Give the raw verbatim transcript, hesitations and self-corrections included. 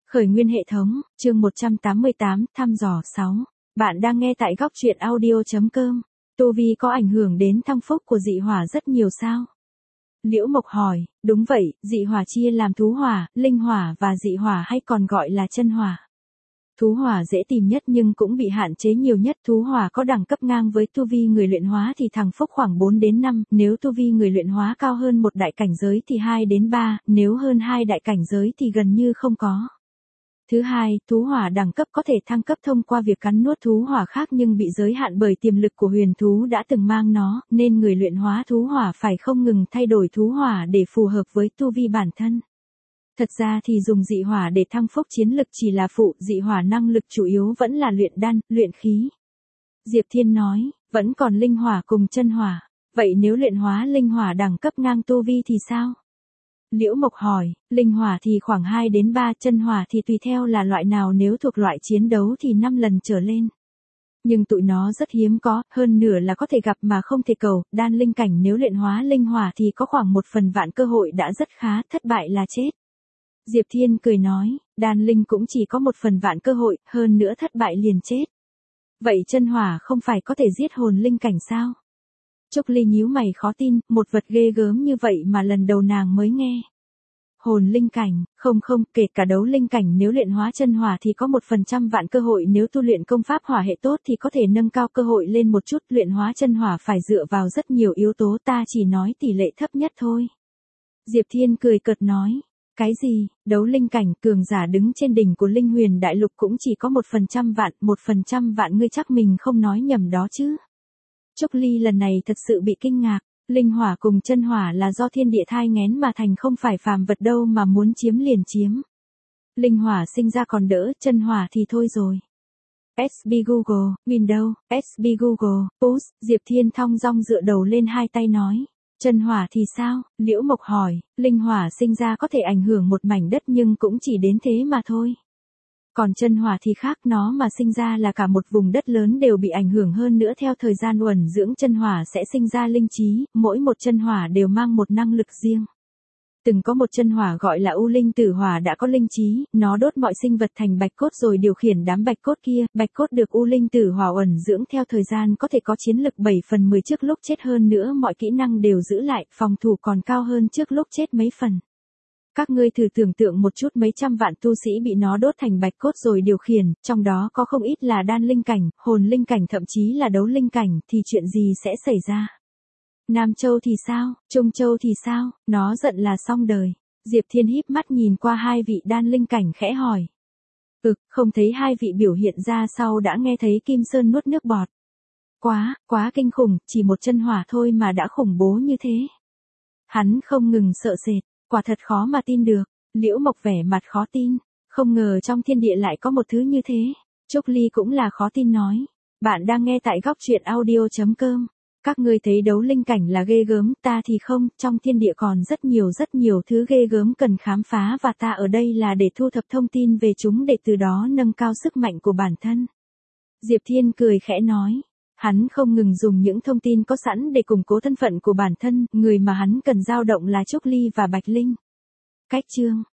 Khởi nguyên hệ thống, chương một trăm tám mươi tám, thăm dò sáu. Bạn đang nghe tại góc truyện audio.com. Tu vi có ảnh hưởng đến thăng phúc của dị hỏa rất nhiều sao? Liễu Mộc hỏi, đúng vậy, dị hỏa chia làm thú hỏa, linh hỏa và dị hỏa hay còn gọi là chân hỏa. Thú hỏa dễ tìm nhất nhưng cũng bị hạn chế nhiều nhất. Thú hỏa có đẳng cấp ngang với tu vi người luyện hóa thì thăng phúc khoảng bốn đến năm, nếu tu vi người luyện hóa cao hơn một đại cảnh giới thì hai đến ba, nếu hơn hai đại cảnh giới thì gần như không có. Thứ hai, thú hỏa đẳng cấp có thể thăng cấp thông qua việc cắn nuốt thú hỏa khác nhưng bị giới hạn bởi tiềm lực của huyền thú đã từng mang nó, nên người luyện hóa thú hỏa phải không ngừng thay đổi thú hỏa để phù hợp với tu vi bản thân. Thật ra thì dùng dị hỏa để thăng phúc chiến lực chỉ là phụ, dị hỏa năng lực chủ yếu vẫn là luyện đan, luyện khí. Diệp Thiên nói, vẫn còn linh hỏa cùng chân hỏa, vậy nếu luyện hóa linh hỏa đẳng cấp ngang tu vi thì sao? Liễu Mộc hỏi, linh hỏa thì khoảng hai đến ba, chân hỏa thì tùy theo là loại nào, nếu thuộc loại chiến đấu thì năm lần trở lên. Nhưng tụi nó rất hiếm có, hơn nửa là có thể gặp mà không thể cầu, đan linh cảnh nếu luyện hóa linh hỏa thì có khoảng một phần vạn cơ hội đã rất khá, thất bại là chết. Diệp Thiên cười nói, đan linh cũng chỉ có một phần vạn cơ hội, hơn nữa thất bại liền chết. Vậy chân hỏa không phải có thể giết hồn linh cảnh sao? Trúc Ly nhíu mày khó tin, một vật ghê gớm như vậy mà lần đầu nàng mới nghe. Hồn linh cảnh, không không, kể cả đấu linh cảnh nếu luyện hóa chân hỏa thì có một phần trăm vạn cơ hội, nếu tu luyện công pháp hỏa hệ tốt thì có thể nâng cao cơ hội lên một chút, luyện hóa chân hỏa phải dựa vào rất nhiều yếu tố, ta chỉ nói tỷ lệ thấp nhất thôi. Diệp Thiên cười cợt nói, cái gì, đấu linh cảnh, cường giả đứng trên đỉnh của linh huyền đại lục cũng chỉ có một phần trăm vạn, một phần trăm vạn ngươi chắc mình không nói nhầm đó chứ. Trúc Ly lần này thật sự bị kinh ngạc, linh hỏa cùng chân hỏa là do thiên địa thai nghén mà thành, không phải phàm vật đâu mà muốn chiếm liền chiếm. Linh hỏa sinh ra còn đỡ, chân hỏa thì thôi rồi. ét bê Google, Windows, ét bê Google, Push, Diệp Thiên thong dong dựa đầu lên hai tay nói. Chân hỏa thì sao? Liễu Mộc hỏi, linh hỏa sinh ra có thể ảnh hưởng một mảnh đất nhưng cũng chỉ đến thế mà thôi. Còn chân hỏa thì khác, nó mà sinh ra là cả một vùng đất lớn đều bị ảnh hưởng, hơn nữa theo thời gian uẩn dưỡng chân hỏa sẽ sinh ra linh trí, mỗi một chân hỏa đều mang một năng lực riêng. Từng có một chân hỏa gọi là U Linh Tử Hỏa đã có linh trí, nó đốt mọi sinh vật thành bạch cốt rồi điều khiển đám bạch cốt kia, bạch cốt được U Linh Tử Hỏa uẩn dưỡng theo thời gian có thể có chiến lực bảy phần mười trước lúc chết, hơn nữa mọi kỹ năng đều giữ lại, phòng thủ còn cao hơn trước lúc chết mấy phần. Các ngươi thử tưởng tượng một chút, mấy trăm vạn tu sĩ bị nó đốt thành bạch cốt rồi điều khiển, trong đó có không ít là đan linh cảnh, hồn linh cảnh, thậm chí là đấu linh cảnh, thì chuyện gì sẽ xảy ra? Nam Châu thì sao, Trung Châu thì sao, nó giận là xong đời. Diệp Thiên híp mắt nhìn qua hai vị đan linh cảnh khẽ hỏi. Ừ, không thấy hai vị biểu hiện ra sau đã nghe thấy Kim Sơn nuốt nước bọt. Quá, quá kinh khủng, chỉ một chân hỏa thôi mà đã khủng bố như thế. Hắn không ngừng sợ sệt, quả thật khó mà tin được. Liễu Mộc vẻ mặt khó tin, không ngờ trong thiên địa lại có một thứ như thế. Trúc Ly cũng là khó tin nói. Bạn đang nghe tại góc truyện audio.com. Các ngươi thấy đấu linh cảnh là ghê gớm, ta thì không, trong thiên địa còn rất nhiều rất nhiều thứ ghê gớm cần khám phá và ta ở đây là để thu thập thông tin về chúng để từ đó nâng cao sức mạnh của bản thân. Diệp Thiên cười khẽ nói, hắn không ngừng dùng những thông tin có sẵn để củng cố thân phận của bản thân, người mà hắn cần dao động là Trúc Ly và Bạch Linh. Cách chương